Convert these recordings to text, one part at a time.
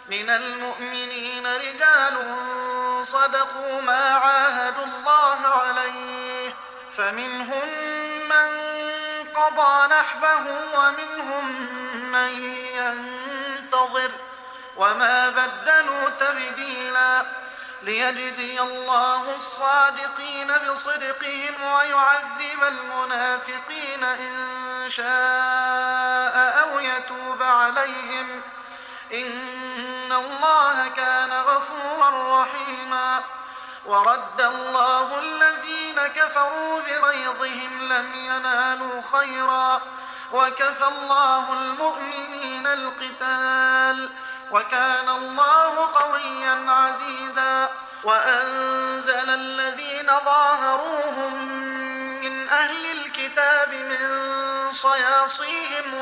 من المؤمنين رجال صدقوا ما عاهدوا الله عليه، فمنهم من قضى نحبه ومنهم من ينتظر وما بدلوا تبديلا، ليجزي الله الصادقين بصدقهم ويعذب المنافقين إن شاء أو يتوب عليهم، إن الله كان غفورا رحيما. ورد الله الذين كفروا بغيظهم لم ينالوا خيرا، وكفى الله المؤمنين القتال، وكان الله قويا عزيزا. وأنزل الذين ظاهروهم من أهل الكتاب من صياصيهم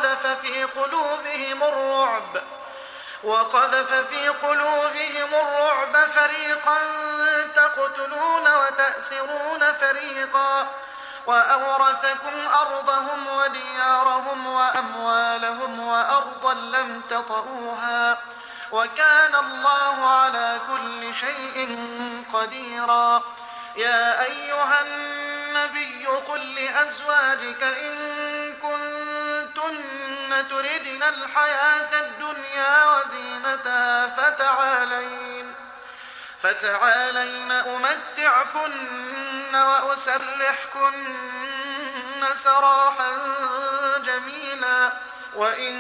وقذف في قلوبهم الرعب فريقا تقتلون وتأسرون فريقا، وأورثكم أرضهم وديارهم وأموالهم وأرضا لم تطئوها، وكان الله على كل شيء قديرا. يا أيها النبي قل لأزواجك إن كنتن تردن الحياة الدنيا وزينتها فتعالين أمتعكن وأسرحكن سراحا جميلا، وإن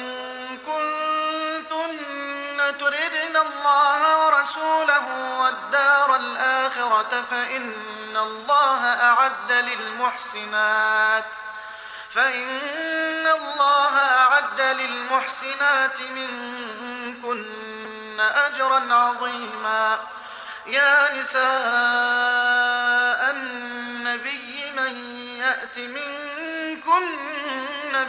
كنتن تردن الله ورسوله والدار الآخرة فإن الله أعد للمحسنات منكن أجرا عظيما. يا نساء النبي من يأت منكن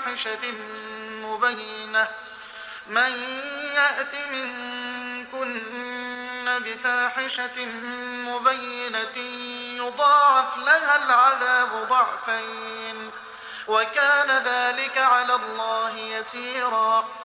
بفاحشة مبينة يضاعف لها العذاب ضعفين، وكان ذلك على الله يسيرا.